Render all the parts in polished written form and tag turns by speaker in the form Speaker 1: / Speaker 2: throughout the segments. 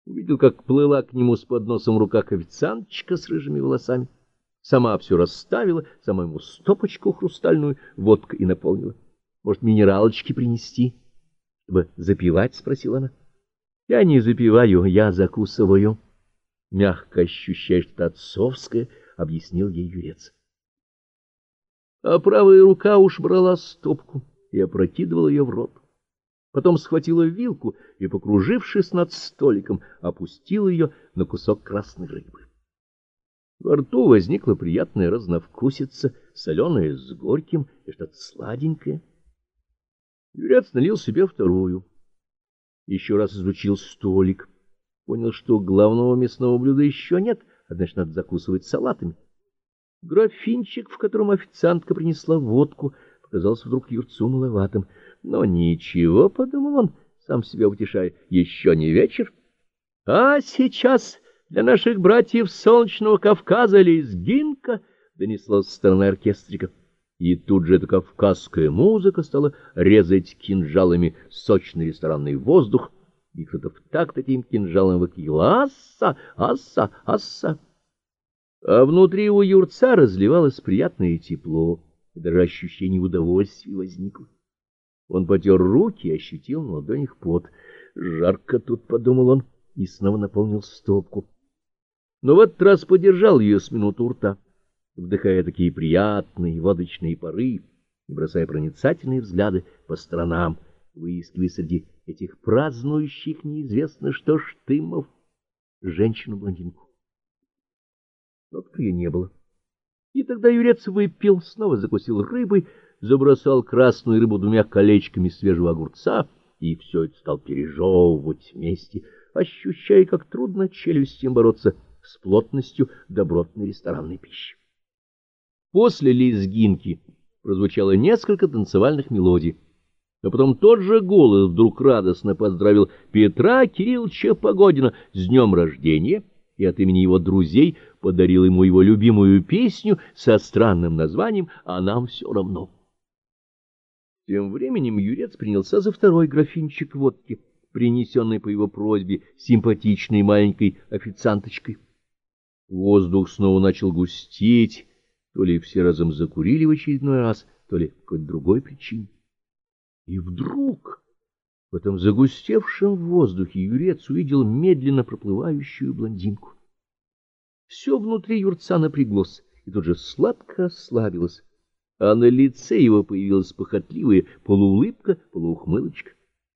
Speaker 1: Увидел, как плыла к нему с подносом в руках официанточка с рыжими волосами. Сама все расставила, сама ему стопочку хрустальную водка и наполнила. — Может, минералочки принести, чтобы запивать? — спросила она. — Я не запиваю, я закусываю. Мягко ощущая что-то отцовское, объяснил ей Юрец. А правая рука уж брала стопку и опрокидывала ее в рот. Потом схватила вилку и, покружившись над столиком, опустила ее на кусок красной рыбы. Во рту возникла приятная разновкусица, соленая с горьким и что-то сладенькое. Юрец налил себе вторую. Еще раз изучил столик. Понял, что главного мясного блюда еще нет, а значит, надо закусывать салатами. Графинчик, в котором официантка принесла водку, показался вдруг Юрцу маловатым. Но ничего, — подумал он, сам себя утешая, — еще не вечер. А сейчас для наших братьев Солнечного Кавказа лезгинка, — донеслась со стороны оркестрика. И тут же эта кавказская музыка стала резать кинжалами сочный ресторанный воздух, и кто-то в такт этим кинжалом выкрикивал «Асса! Асса! Асса!». А внутри у Юрца разливалось приятное тепло, и даже ощущение удовольствия возникло. Он потер руки и ощутил на ладонях пот. «Жарко тут», — подумал он, и снова наполнил стопку. Но в этот раз подержал ее с минуту у рта, вдыхая такие приятные водочные пары и бросая проницательные взгляды по сторонам, выискивая среди этих празднующих неизвестно что штымов женщину-блондинку. Но тут ее не было. И тогда Юрец выпил, снова закусил рыбой, забросал красную рыбу двумя колечками свежего огурца, и все это стал пережевывать вместе, ощущая, как трудно челюстям бороться с плотностью добротной ресторанной пищи. После лезгинки прозвучало несколько танцевальных мелодий, а потом тот же голос вдруг радостно поздравил Петра Кирилловича Погодина с днем рождения и от имени его друзей подарил ему его любимую песню со странным названием «А нам все равно». Тем временем Юрец принялся за второй графинчик водки, принесенный по его просьбе симпатичной маленькой официанточкой. Воздух снова начал густеть, то ли все разом закурили в очередной раз, то ли по какой-то другой причине. И вдруг в этом загустевшем воздухе Юрец увидел медленно проплывающую блондинку. Все внутри Юрца напряглось и тут же сладко расслабилось, а на лице его появилась похотливая полуулыбка, полуухмылочка.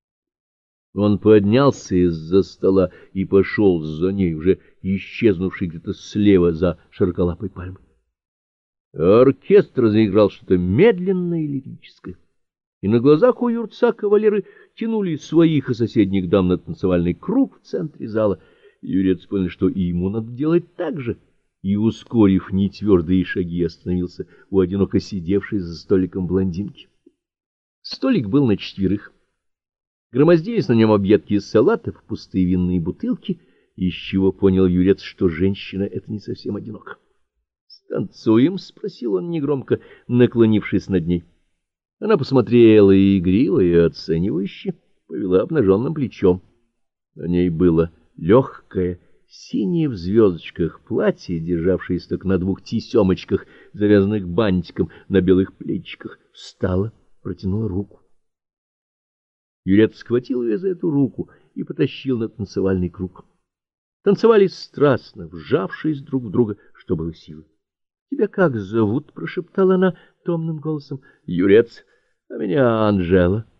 Speaker 1: Он поднялся из-за стола и пошел за ней, уже исчезнувший где-то слева за широколапой пальмой. Оркестр заиграл что-то медленное и лирическое, и на глазах у Юрца кавалеры тянули своих и соседних дам на танцевальный круг в центре зала. Юрец понял, что и ему надо делать так же, и, ускорив нетвердые шаги, остановился у одиноко сидевшей за столиком блондинки. Столик был на 4. Громоздились на нем объедки из салатов, пустые винные бутылки, из чего понял Юрец, что женщина эта не совсем одинока. «Станцуем?» — спросил он негромко, наклонившись над ней. Она посмотрела и игриво, и оценивающе, повела обнаженным плечом. На ней было легкое, синее в звездочках платье, державшееся только на 2 тесемочках, завязанных бантиком на белых плечиках. Встала, протянула руку. Юрец схватил ее за эту руку и потащил на танцевальный круг. Танцевали страстно, вжавшись друг в друга, что было силы. — Тебя как зовут? — прошептала она томным голосом. — Юрец, а меня Анжела.